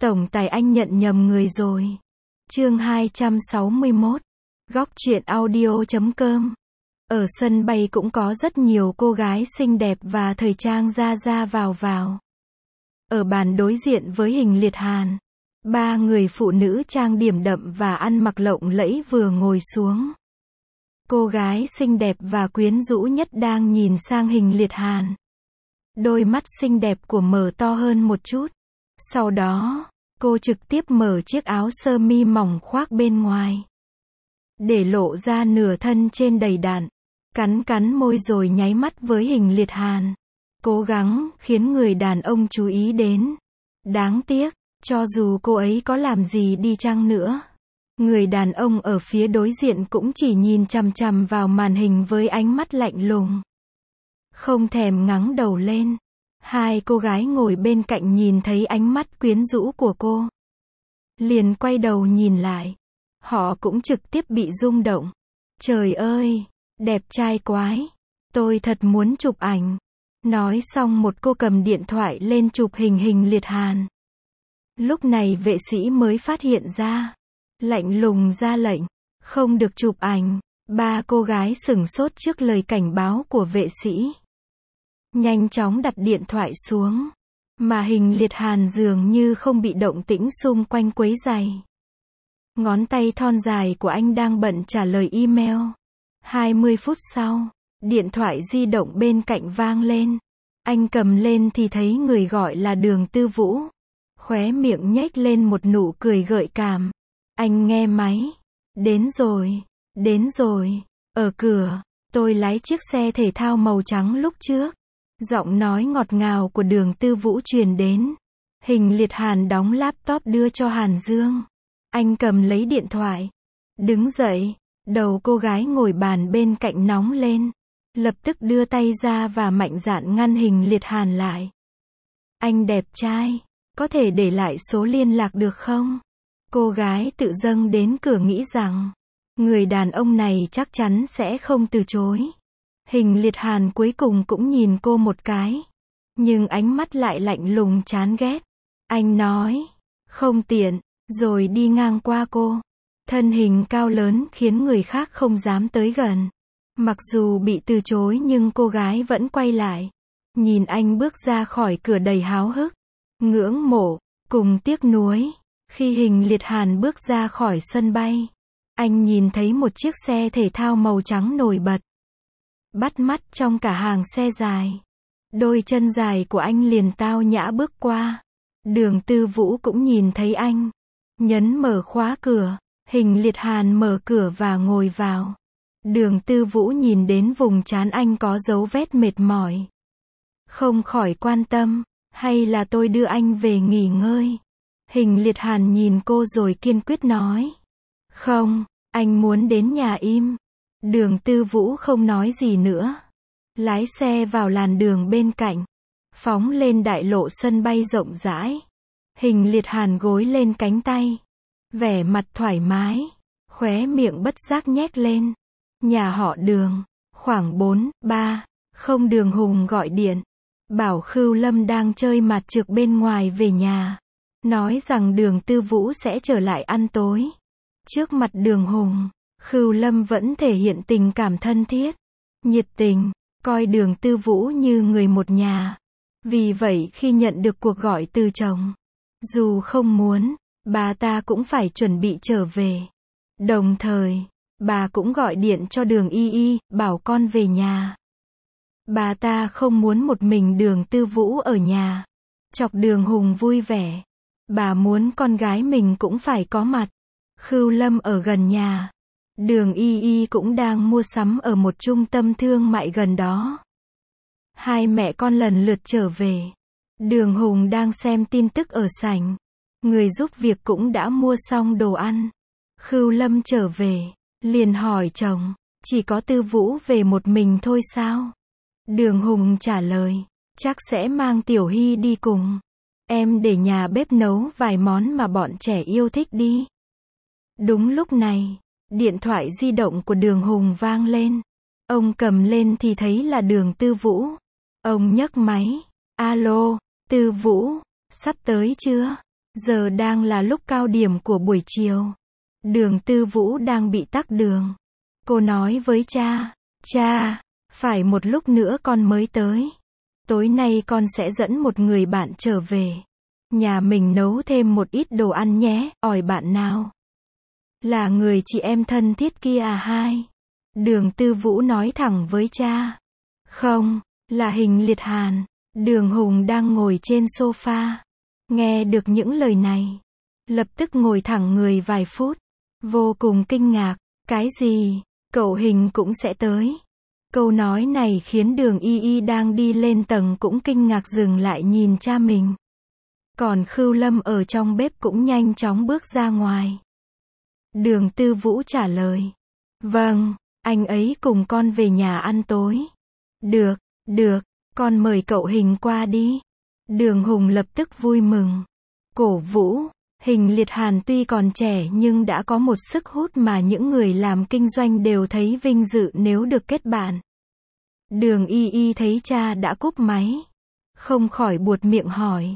Tổng tài anh nhận nhầm người rồi. Chương 261. Góc truyện audio.com. Ở sân bay cũng có rất nhiều cô gái xinh đẹp và thời trang ra ra vào vào. Ở bàn đối diện với Hình Liệt Hàn, ba người phụ nữ trang điểm đậm và ăn mặc lộng lẫy vừa ngồi xuống. Cô gái xinh đẹp và quyến rũ nhất đang nhìn sang Hình Liệt Hàn. Đôi mắt xinh đẹp của mở to hơn một chút. Sau đó, cô trực tiếp mở chiếc áo sơ mi mỏng khoác bên ngoài, để lộ ra nửa thân trên đầy đặn. Cắn môi rồi nháy mắt với Hình Liệt Hàn, cố gắng khiến người đàn ông chú ý đến. Đáng tiếc, cho dù cô ấy có làm gì đi chăng nữa, người đàn ông ở phía đối diện cũng chỉ nhìn chằm chằm vào màn hình với ánh mắt lạnh lùng, không thèm ngẩng đầu lên. Hai cô gái ngồi bên cạnh nhìn thấy ánh mắt quyến rũ của cô, liền quay đầu nhìn lại. Họ cũng trực tiếp bị rung động. Trời ơi, đẹp trai quái, tôi thật muốn chụp ảnh. Nói xong một cô cầm điện thoại lên chụp hình Hình Liệt Hàn. Lúc này vệ sĩ mới phát hiện ra, lạnh lùng ra lệnh, không được chụp ảnh. Ba cô gái sửng sốt trước lời cảnh báo của vệ sĩ, nhanh chóng đặt điện thoại xuống, mà Hình Liệt Hàn dường như không bị động tĩnh xung quanh quấy rầy. Ngón tay thon dài của anh đang bận trả lời email. 20 phút sau, điện thoại di động bên cạnh vang lên. Anh cầm lên thì thấy người gọi là Đường Tư Vũ. Khóe miệng nhếch lên một nụ cười gợi cảm. Anh nghe máy. Đến rồi, ở cửa, tôi lái chiếc xe thể thao màu trắng lúc trước. Giọng nói ngọt ngào của Đường Tư Vũ truyền đến. Hình Liệt Hàn đóng laptop đưa cho Hàn Dương. Anh cầm lấy điện thoại, đứng dậy, đầu cô gái ngồi bàn bên cạnh nóng lên. Lập tức đưa tay ra và mạnh dạn ngăn Hình Liệt Hàn lại. Anh đẹp trai, có thể để lại số liên lạc được không? Cô gái tự dâng đến cửa nghĩ rằng, người đàn ông này chắc chắn sẽ không từ chối. Hình Liệt Hàn cuối cùng cũng nhìn cô một cái, nhưng ánh mắt lại lạnh lùng chán ghét. Anh nói, không tiện, rồi đi ngang qua cô. Thân hình cao lớn khiến người khác không dám tới gần. Mặc dù bị từ chối nhưng cô gái vẫn quay lại, nhìn anh bước ra khỏi cửa đầy háo hức, ngưỡng mộ, cùng tiếc nuối. Khi Hình Liệt Hàn bước ra khỏi sân bay, anh nhìn thấy một chiếc xe thể thao màu trắng nổi bật, bắt mắt trong cả hàng xe dài. Đôi chân dài của anh liền tao nhã bước qua. Đường Tư Vũ cũng nhìn thấy anh, nhấn mở khóa cửa. Hình Liệt Hàn mở cửa và ngồi vào. Đường Tư Vũ nhìn đến vùng trán anh có dấu vết mệt mỏi, không khỏi quan tâm, hay là tôi đưa anh về nghỉ ngơi? Hình Liệt Hàn nhìn cô rồi kiên quyết nói, không, anh muốn đến nhà im. Đường Tư Vũ không nói gì nữa, lái xe vào làn đường bên cạnh, phóng lên đại lộ sân bay rộng rãi. Hình Liệt Hàn gối lên cánh tay, vẻ mặt thoải mái, khóe miệng bất giác nhếch lên. Nhà họ Đường, khoảng 4:30, Đường Hùng gọi điện, bảo Khưu Lâm đang chơi mặt trược bên ngoài về nhà, nói rằng Đường Tư Vũ sẽ trở lại ăn tối. Trước mặt Đường Hùng, Khưu Lâm vẫn thể hiện tình cảm thân thiết, nhiệt tình, coi Đường Tư Vũ như người một nhà. Vì vậy khi nhận được cuộc gọi từ chồng, dù không muốn, bà ta cũng phải chuẩn bị trở về. Đồng thời, bà cũng gọi điện cho Đường Y Y, bảo con về nhà. Bà ta không muốn một mình Đường Tư Vũ ở nhà, chọc Đường Hùng vui vẻ. Bà muốn con gái mình cũng phải có mặt. Khưu Lâm ở gần nhà. Đường Y Y cũng đang mua sắm ở một trung tâm thương mại gần đó. Hai mẹ con lần lượt trở về. Đường Hùng đang xem tin tức ở sảnh. Người giúp việc cũng đã mua xong đồ ăn. Khưu Lâm trở về, liền hỏi chồng, chỉ có Tư Vũ về một mình thôi sao? Đường Hùng trả lời, chắc sẽ mang Tiểu Hy đi cùng. Em để nhà bếp nấu vài món mà bọn trẻ yêu thích đi. Đúng lúc này, điện thoại di động của Đường Hùng vang lên. Ông cầm lên thì thấy là Đường Tư Vũ. Ông nhấc máy. Alo, Tư Vũ, sắp tới chưa? Giờ đang là lúc cao điểm của buổi chiều. Đường Tư Vũ đang bị tắc đường. Cô nói với cha, cha, phải một lúc nữa con mới tới. Tối nay con sẽ dẫn một người bạn trở về. Nhà mình nấu thêm một ít đồ ăn nhé, ỏi bạn nào. Là người chị em thân thiết kia à hai? Đường Tư Vũ nói thẳng với cha. Không, là Hình Liệt Hàn. Đường Hùng đang ngồi trên sofa. Nghe được những lời này. Lập tức ngồi thẳng người vài phút. Vô cùng kinh ngạc. Cái gì? Cậu Hình cũng sẽ tới. Câu nói này khiến Đường Y Y đang đi lên tầng cũng kinh ngạc dừng lại nhìn cha mình. Còn Khưu Lâm ở trong bếp cũng nhanh chóng bước ra ngoài. Đường Tư Vũ trả lời. Vâng, anh ấy cùng con về nhà ăn tối. Được, được, con mời cậu Hình qua đi. Đường Hùng lập tức vui mừng. Cổ vũ, Hình Liệt Hàn tuy còn trẻ nhưng đã có một sức hút mà những người làm kinh doanh đều thấy vinh dự nếu được kết bạn. Đường Y Y thấy cha đã cúp máy. Không khỏi buột miệng hỏi.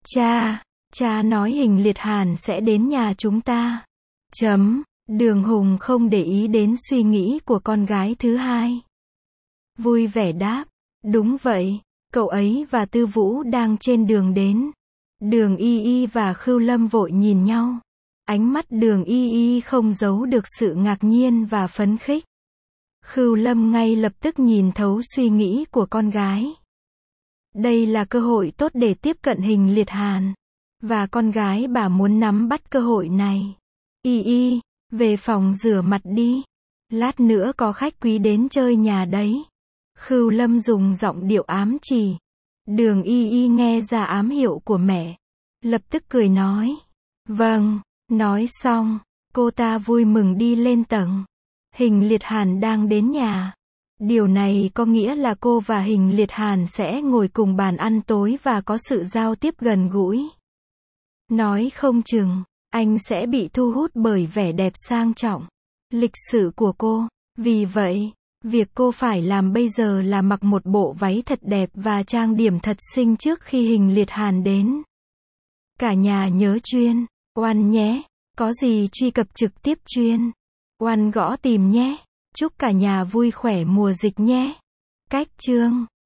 Cha nói Hình Liệt Hàn sẽ đến nhà chúng ta. Đường Hùng không để ý đến suy nghĩ của con gái thứ hai. Vui vẻ đáp. Đúng vậy, cậu ấy và Tư Vũ đang trên đường đến. Đường Y Y và Khưu Lâm vội nhìn nhau. Ánh mắt Đường Y Y không giấu được sự ngạc nhiên và phấn khích. Khưu Lâm ngay lập tức nhìn thấu suy nghĩ của con gái. Đây là cơ hội tốt để tiếp cận Hình Liệt Hàn. Và con gái bà muốn nắm bắt cơ hội này. Y Y, về phòng rửa mặt đi. Lát nữa có khách quý đến chơi nhà đấy. Khưu Lâm dùng giọng điệu ám chỉ. Đường Y Y nghe ra ám hiệu của mẹ. Lập tức cười nói. Vâng, nói xong, cô ta vui mừng đi lên tầng. Hình Liệt Hàn đang đến nhà. Điều này có nghĩa là cô và Hình Liệt Hàn sẽ ngồi cùng bàn ăn tối và có sự giao tiếp gần gũi. Nói không chừng, anh sẽ bị thu hút bởi vẻ đẹp sang trọng, lịch sự của cô. Vì vậy, việc cô phải làm bây giờ là mặc một bộ váy thật đẹp và trang điểm thật xinh trước khi Hình Liệt Hàn đến. Cả nhà nhớ chuyên oan nhé. Có gì truy cập trực tiếp chuyên oan gõ tìm nhé. Chúc cả nhà vui khỏe mùa dịch nhé. Cách chương